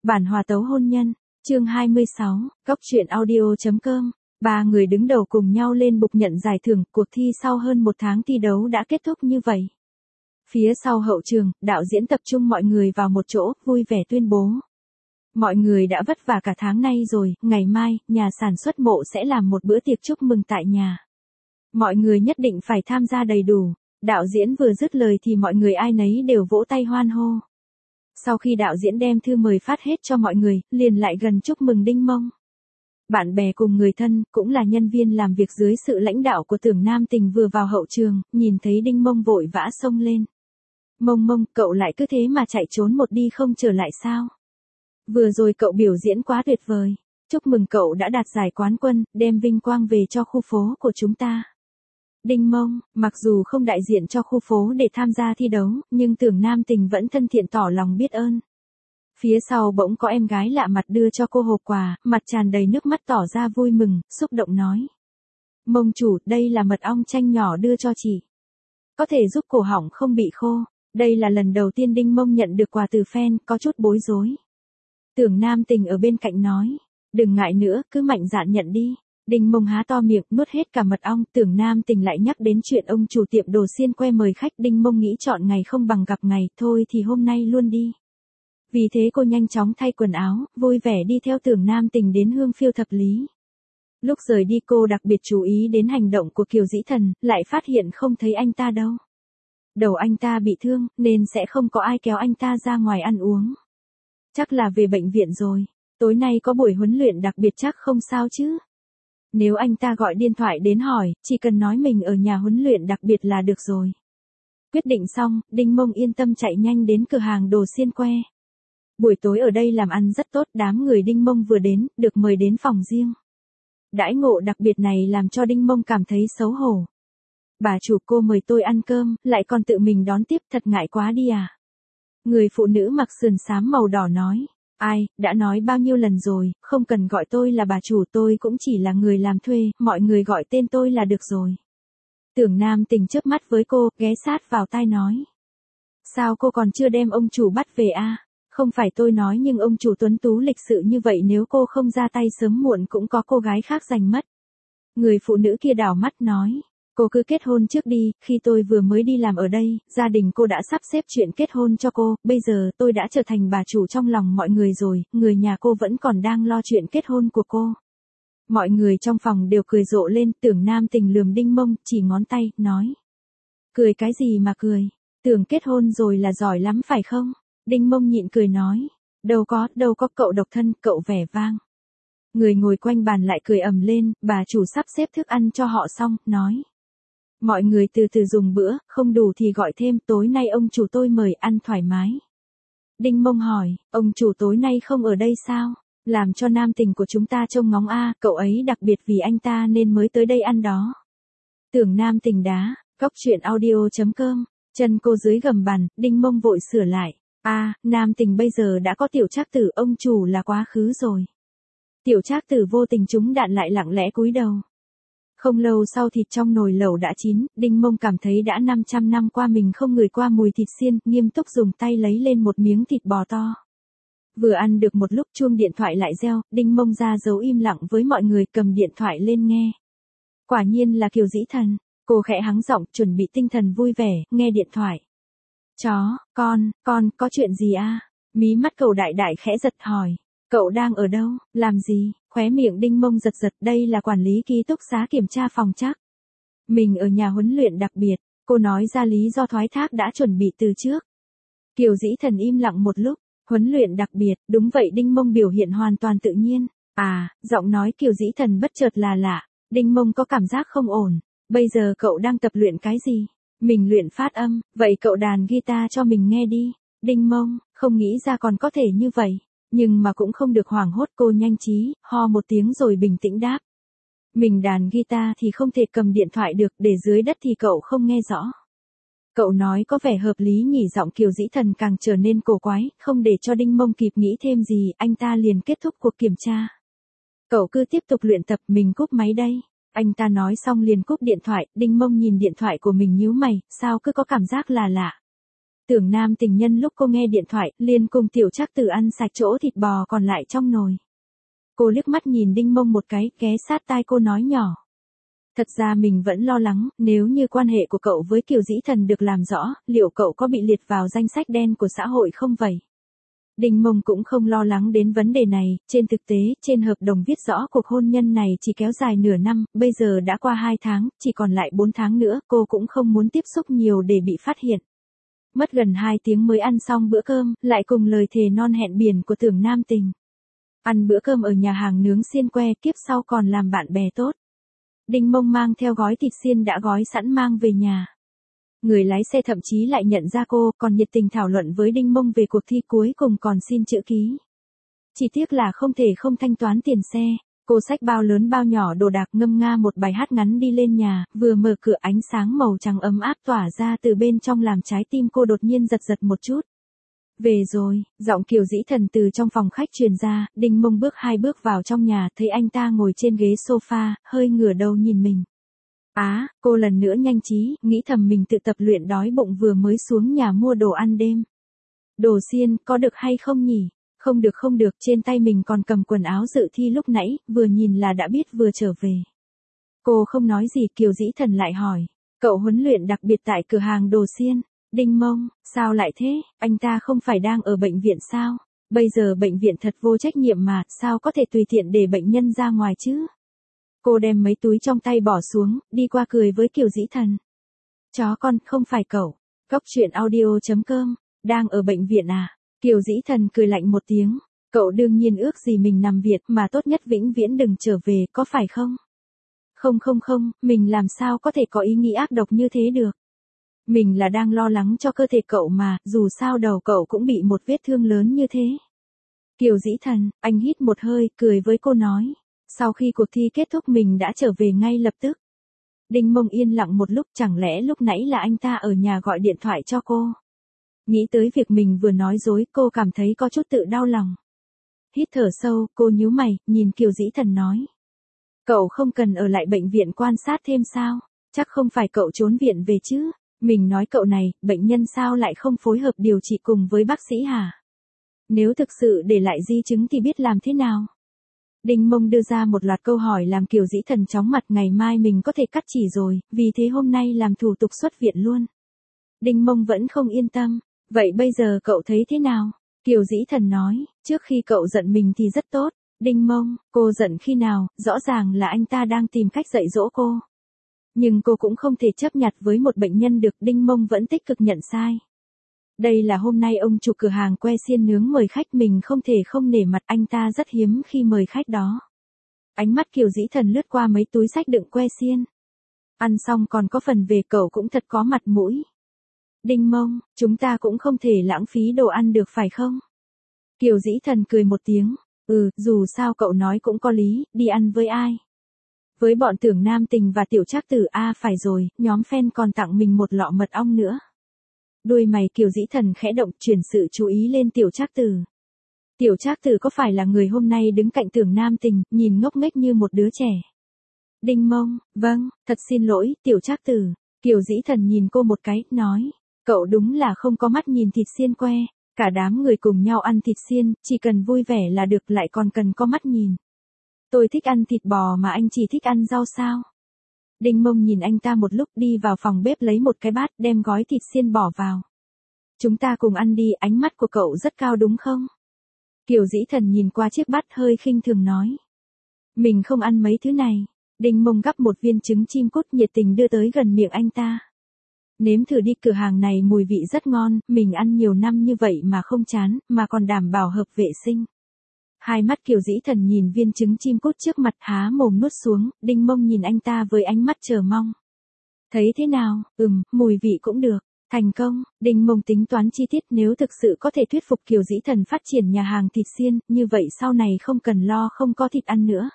Bản hòa tấu hôn nhân, chương 26, Góc truyện audio.com. Ba người đứng đầu cùng nhau lên bục nhận giải thưởng, cuộc thi sau hơn một tháng thi đấu đã kết thúc như vậy. Phía sau hậu trường, đạo diễn tập trung mọi người vào một chỗ, vui vẻ tuyên bố. Mọi người đã vất vả cả tháng nay rồi, ngày mai, nhà sản xuất Mộ sẽ làm một bữa tiệc chúc mừng tại nhà. Mọi người nhất định phải tham gia đầy đủ. Đạo diễn vừa dứt lời thì mọi người ai nấy đều vỗ tay hoan hô. Sau khi đạo diễn đem thư mời phát hết cho mọi người, liền lại gần chúc mừng Đinh Mông. Bạn bè cùng người thân, cũng là nhân viên làm việc dưới sự lãnh đạo của Tưởng Nam Tình vừa vào hậu trường, nhìn thấy Đinh Mông vội vã xông lên. Mông, cậu lại cứ thế mà chạy trốn một đi không trở lại sao? Vừa rồi cậu biểu diễn quá tuyệt vời. Chúc mừng cậu đã đạt giải quán quân, đem vinh quang về cho khu phố của chúng ta. Đinh Mông, mặc dù không đại diện cho khu phố để tham gia thi đấu, nhưng Tưởng Nam Tình vẫn thân thiện tỏ lòng biết ơn. Phía sau bỗng có em gái lạ mặt đưa cho cô hộp quà, mặt tràn đầy nước mắt tỏ ra vui mừng, xúc động nói. Mông chủ, đây là mật ong chanh nhỏ đưa cho chị. Có thể giúp cổ họng không bị khô. Đây là lần đầu tiên Đinh Mông nhận được quà từ fan, có chút bối rối. Tưởng Nam Tình ở bên cạnh nói. Đừng ngại nữa, cứ mạnh dạn nhận đi. Đinh Mông há to miệng, nuốt hết cả mật ong. Tưởng Nam Tình lại nhắc đến chuyện ông chủ tiệm đồ xiên que mời khách. Đinh Mông nghĩ chọn ngày không bằng gặp ngày, thôi thì hôm nay luôn đi. Vì thế cô nhanh chóng thay quần áo, vui vẻ đi theo Tưởng Nam Tình đến Hương Phiêu Thập Lý. Lúc rời đi cô đặc biệt chú ý đến hành động của Kiều Dĩ Thần, lại phát hiện không thấy anh ta đâu. Đầu anh ta bị thương, nên sẽ không có ai kéo anh ta ra ngoài ăn uống. Chắc là về bệnh viện rồi. Tối nay có buổi huấn luyện đặc biệt chắc không sao chứ. Nếu anh ta gọi điện thoại đến hỏi, chỉ cần nói mình ở nhà huấn luyện đặc biệt là được rồi. Quyết định xong, Đinh Mông yên tâm chạy nhanh đến cửa hàng đồ xiên que. Buổi tối ở đây làm ăn rất tốt, đám người Đinh Mông vừa đến, được mời đến phòng riêng. Đãi ngộ đặc biệt này làm cho Đinh Mông cảm thấy xấu hổ. Bà chủ cô mời tôi ăn cơm, lại còn tự mình đón tiếp, thật ngại quá đi à. Người phụ nữ mặc sườn xám màu đỏ nói. Ai, đã nói bao nhiêu lần rồi, không cần gọi tôi là bà chủ, tôi cũng chỉ là người làm thuê, mọi người gọi tên tôi là được rồi. Tưởng Nam Tình chớp mắt với cô, ghé sát vào tai nói. Sao cô còn chưa đem ông chủ bắt về à? Không phải tôi nói nhưng ông chủ tuấn tú lịch sự như vậy nếu cô không ra tay sớm muộn cũng có cô gái khác giành mất. Người phụ nữ kia đảo mắt nói. Cô cứ kết hôn trước đi, khi tôi vừa mới đi làm ở đây, gia đình cô đã sắp xếp chuyện kết hôn cho cô, bây giờ tôi đã trở thành bà chủ trong lòng mọi người rồi, người nhà cô vẫn còn đang lo chuyện kết hôn của cô. Mọi người trong phòng đều cười rộ lên, Tưởng Nam Tình lườm Đinh Mông, chỉ ngón tay, nói. Cười cái gì mà cười, tưởng kết hôn rồi là giỏi lắm phải không? Đinh Mông nhịn cười nói. Đâu có cậu độc thân, cậu vẻ vang. Người ngồi quanh bàn lại cười ầm lên, bà chủ sắp xếp thức ăn cho họ xong, nói. Mọi người từ từ dùng bữa, không đủ thì gọi thêm, tối nay ông chủ tôi mời ăn thoải mái. Đinh Mông hỏi, ông chủ tối nay không ở đây sao? Làm cho Nam Tình của chúng ta trông ngóng a, cậu ấy đặc biệt vì anh ta nên mới tới đây ăn đó. Tưởng Nam Tình đá, Góc truyện audio.com, chân cô dưới gầm bàn, Đinh Mông vội sửa lại. Nam Tình bây giờ đã có tiểu trác tử, ông chủ là quá khứ rồi. Tiểu trác tử vô tình trúng đạn lại lặng lẽ cúi đầu. Không lâu sau thịt trong nồi lẩu đã chín, Đinh Mông cảm thấy đã 500 năm qua mình không ngửi qua mùi thịt xiên, nghiêm túc dùng tay lấy lên một miếng thịt bò to. Vừa ăn được một lúc chuông điện thoại lại reo, Đinh Mông ra dấu im lặng với mọi người, cầm điện thoại lên nghe. Quả nhiên là Kiều Dĩ Thần, cô khẽ hắng giọng, chuẩn bị tinh thần vui vẻ, nghe điện thoại. Con, có chuyện gì à? Mí mắt cậu đại đại khẽ giật hỏi. Cậu đang ở đâu, làm gì? Khóe miệng Đinh Mông giật, đây là quản lý ký túc xá kiểm tra phòng chắc. Mình ở nhà huấn luyện đặc biệt, cô nói ra lý do thoái thác đã chuẩn bị từ trước. Kiều Dĩ Thần im lặng một lúc, huấn luyện đặc biệt, đúng vậy. Đinh Mông biểu hiện hoàn toàn tự nhiên. Giọng nói Kiều Dĩ Thần bất chợt là lạ, Đinh Mông có cảm giác không ổn. Bây giờ cậu đang tập luyện cái gì? Mình luyện phát âm, vậy cậu đàn guitar cho mình nghe đi. Đinh Mông, không nghĩ ra còn có thể như vậy. Nhưng mà cũng không được hoảng hốt, cô nhanh trí, ho một tiếng rồi bình tĩnh đáp. Mình đàn guitar thì không thể cầm điện thoại được, để dưới đất thì cậu không nghe rõ. Cậu nói có vẻ hợp lý nhỉ. Giọng Kiều Dĩ Thần càng trở nên cổ quái, không để cho Đinh Mông kịp nghĩ thêm gì, anh ta liền kết thúc cuộc kiểm tra. Cậu cứ tiếp tục luyện tập, mình cúp máy đây. Anh ta nói xong liền cúp điện thoại, Đinh Mông nhìn điện thoại của mình nhíu mày, sao cứ có cảm giác là lạ. Tưởng Nam Tình nhân lúc cô nghe điện thoại, liền cùng Tiểu Trác Tử ăn sạch chỗ thịt bò còn lại trong nồi. Cô liếc mắt nhìn Đinh Mông một cái, ghé sát tai cô nói nhỏ. Thật ra mình vẫn lo lắng, nếu như quan hệ của cậu với Kiều Dĩ Thần được làm rõ, liệu cậu có bị liệt vào danh sách đen của xã hội không vậy? Đinh Mông cũng không lo lắng đến vấn đề này, trên thực tế, trên hợp đồng viết rõ cuộc hôn nhân này chỉ kéo dài nửa năm, bây giờ đã qua 2 tháng, chỉ còn lại 4 tháng nữa, cô cũng không muốn tiếp xúc nhiều để bị phát hiện. Mất gần 2 tiếng mới ăn xong bữa cơm, lại cùng lời thề non hẹn biển của Tưởng Nam Tình. Ăn bữa cơm ở nhà hàng nướng xiên que, kiếp sau còn làm bạn bè tốt. Đinh Mông mang theo gói thịt xiên đã gói sẵn mang về nhà. Người lái xe thậm chí lại nhận ra cô, còn nhiệt tình thảo luận với Đinh Mông về cuộc thi, cuối cùng còn xin chữ ký. Chỉ tiếc là không thể không thanh toán tiền xe. Cô xách bao lớn bao nhỏ đồ đạc, ngâm nga một bài hát ngắn đi lên nhà, vừa mở cửa ánh sáng màu trắng ấm áp tỏa ra từ bên trong làm trái tim cô đột nhiên giật giật một chút. Về rồi, giọng Kiều Dĩ Thần từ trong phòng khách truyền ra. Đinh Mông bước 2 bước vào trong nhà, thấy anh ta ngồi trên ghế sofa, hơi ngửa đầu nhìn mình. Cô lần nữa nhanh trí, nghĩ thầm mình tự tập luyện đói bụng vừa mới xuống nhà mua đồ ăn đêm. Đồ xiên, có được hay không nhỉ? Không được, trên tay mình còn cầm quần áo dự thi lúc nãy, vừa nhìn là đã biết vừa trở về. Cô không nói gì, Kiều Dĩ Thần lại hỏi. Cậu huấn luyện đặc biệt tại cửa hàng đồ xiên. Đinh Mông, sao lại thế, anh ta không phải đang ở bệnh viện sao? Bây giờ bệnh viện thật vô trách nhiệm mà, sao có thể tùy tiện để bệnh nhân ra ngoài chứ? Cô đem mấy túi trong tay bỏ xuống, đi qua cười với Kiều Dĩ Thần. Chó con, không phải cậu. Cóc truyện audio.com, đang ở bệnh viện à? Kiều Dĩ Thần cười lạnh một tiếng. Cậu đương nhiên ước gì mình nằm viện mà tốt nhất vĩnh viễn đừng trở về, có phải không? Không, mình làm sao có thể có ý nghĩ ác độc như thế được? Mình là đang lo lắng cho cơ thể cậu mà, dù sao đầu cậu cũng bị một vết thương lớn như thế. Kiều Dĩ Thần, anh hít một hơi, cười với cô nói. Sau khi cuộc thi kết thúc mình đã trở về ngay lập tức. Đinh Mông yên lặng một lúc, chẳng lẽ lúc nãy là anh ta ở nhà gọi điện thoại cho cô? Nghĩ tới việc mình vừa nói dối, cô cảm thấy có chút tự đau lòng. Hít thở sâu, cô nhíu mày, nhìn Kiều Dĩ Thần nói. Cậu không cần ở lại bệnh viện quan sát thêm sao? Chắc không phải cậu trốn viện về chứ? Mình nói cậu này, bệnh nhân sao lại không phối hợp điều trị cùng với bác sĩ hả? Nếu thực sự để lại di chứng thì biết làm thế nào? Đinh Mông đưa ra một loạt câu hỏi làm Kiều Dĩ Thần chóng mặt, ngày mai mình có thể cắt chỉ rồi, vì thế hôm nay làm thủ tục xuất viện luôn. Đinh Mông vẫn không yên tâm, vậy bây giờ cậu thấy thế nào? Kiều Dĩ Thần nói, trước khi cậu giận mình thì rất tốt. Đinh Mông, cô giận khi nào, rõ ràng là anh ta đang tìm cách dạy dỗ cô. Nhưng cô cũng không thể chấp nhặt với một bệnh nhân được, Đinh Mông vẫn tích cực nhận sai. Đây là hôm nay ông chủ cửa hàng que xiên nướng mời khách, mình không thể không nể mặt, anh ta rất hiếm khi mời khách đó. Ánh mắt Kiều Dĩ Thần lướt qua mấy túi xách đựng que xiên. Ăn xong còn có phần về, cậu cũng thật có mặt mũi. Đinh Mông, chúng ta cũng không thể lãng phí đồ ăn được phải không? Kiều Dĩ Thần cười một tiếng, dù sao cậu nói cũng có lý, đi ăn với ai? Với bọn Tưởng Nam Tình và Tiểu Trác Tử, phải rồi, nhóm fan còn tặng mình một lọ mật ong nữa. Đuôi mày Kiều Dĩ Thần khẽ động, chuyển sự chú ý lên Tiểu Trác Tử. Tiểu Trác Tử có phải là người hôm nay đứng cạnh Tưởng Nam Tình, nhìn ngốc nghếch như một đứa trẻ? Đinh Mông, vâng, thật xin lỗi, Tiểu Trác Tử. Kiều Dĩ Thần nhìn cô một cái, nói, cậu đúng là không có mắt nhìn thịt xiên que. Cả đám người cùng nhau ăn thịt xiên, chỉ cần vui vẻ là được, lại còn cần có mắt nhìn. Tôi thích ăn thịt bò mà anh chỉ thích ăn rau sao? Đinh Mông nhìn anh ta một lúc, đi vào phòng bếp lấy một cái bát, đem gói thịt xiên bỏ vào. Chúng ta cùng ăn đi, ánh mắt của cậu rất cao đúng không? Kiều Dĩ Thần nhìn qua chiếc bát hơi khinh thường nói. Mình không ăn mấy thứ này. Đinh Mông gắp một viên trứng chim cút nhiệt tình đưa tới gần miệng anh ta. Nếm thử đi, cửa hàng này mùi vị rất ngon, mình ăn nhiều năm như vậy mà không chán, mà còn đảm bảo hợp vệ sinh. Hai mắt Kiều Dĩ Thần nhìn viên trứng chim cút trước mặt, há mồm nuốt xuống. Đinh Mông nhìn anh ta với ánh mắt chờ mong. Thấy thế nào? Mùi vị cũng được. Thành công. Đinh Mông tính toán chi tiết, nếu thực sự có thể thuyết phục Kiều Dĩ Thần phát triển nhà hàng thịt xiên, như vậy sau này không cần lo không có thịt ăn nữa.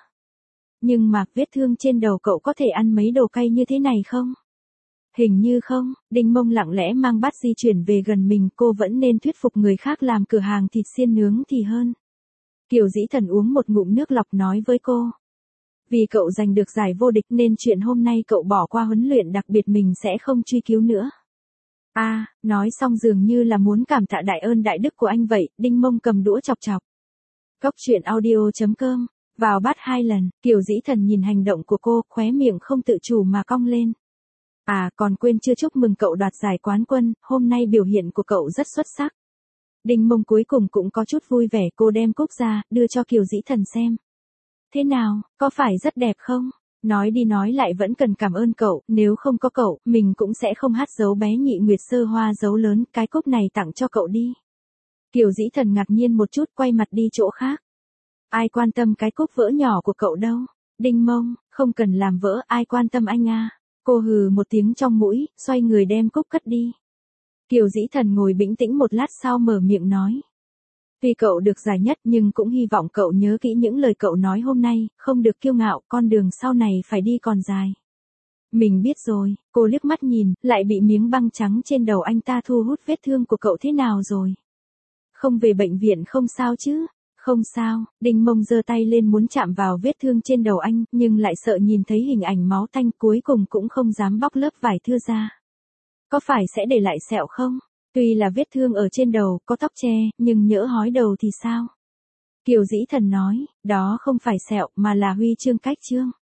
Nhưng mà vết thương trên đầu cậu có thể ăn mấy đồ cay như thế này không? Hình như không. Đinh Mông lặng lẽ mang bát di chuyển về gần mình, cô vẫn nên thuyết phục người khác làm cửa hàng thịt xiên nướng thì hơn. Kiều Dĩ Thần uống một ngụm nước lọc nói với cô. Vì cậu giành được giải vô địch nên chuyện hôm nay cậu bỏ qua huấn luyện đặc biệt mình sẽ không truy cứu nữa. Nói xong dường như là muốn cảm tạ đại ơn đại đức của anh vậy, Đinh Mông cầm đũa chọc chọc. Cốc truyện audio.com, vào bát 2 lần, Kiều Dĩ Thần nhìn hành động của cô, khóe miệng không tự chủ mà cong lên. Còn quên chưa chúc mừng cậu đoạt giải quán quân, hôm nay biểu hiện của cậu rất xuất sắc. Đinh Mông cuối cùng cũng có chút vui vẻ, cô đem cúc ra, đưa cho Kiều Dĩ Thần xem. Thế nào, có phải rất đẹp không? Nói đi nói lại vẫn cần cảm ơn cậu, nếu không có cậu, mình cũng sẽ không hát dấu bé nhị nguyệt sơ hoa dấu lớn, cái cúc này tặng cho cậu đi. Kiều Dĩ Thần ngạc nhiên một chút, quay mặt đi chỗ khác. Ai quan tâm cái cúc vỡ nhỏ của cậu đâu? Đinh Mông, không cần làm vỡ, ai quan tâm anh à? Cô hừ một tiếng trong mũi, xoay người đem cúc cất đi. Kiều Dĩ Thần ngồi bình tĩnh một lát sau mở miệng nói. Tuy cậu được giải nhất nhưng cũng hy vọng cậu nhớ kỹ những lời cậu nói hôm nay, không được kiêu ngạo, con đường sau này phải đi còn dài. Mình biết rồi, cô liếc mắt nhìn, lại bị miếng băng trắng trên đầu anh ta thu hút. Vết thương của cậu thế nào rồi? Không về bệnh viện không sao chứ? Không sao, Đinh Mông giơ tay lên muốn chạm vào vết thương trên đầu anh, nhưng lại sợ nhìn thấy hình ảnh máu tanh, cuối cùng cũng không dám bóc lớp vải thưa ra. Có phải sẽ để lại sẹo không? Tuy là vết thương ở trên đầu, có tóc che, nhưng nhỡ hói đầu thì sao? Kiều Dĩ Thần nói, đó không phải sẹo mà là huy chương cách chương.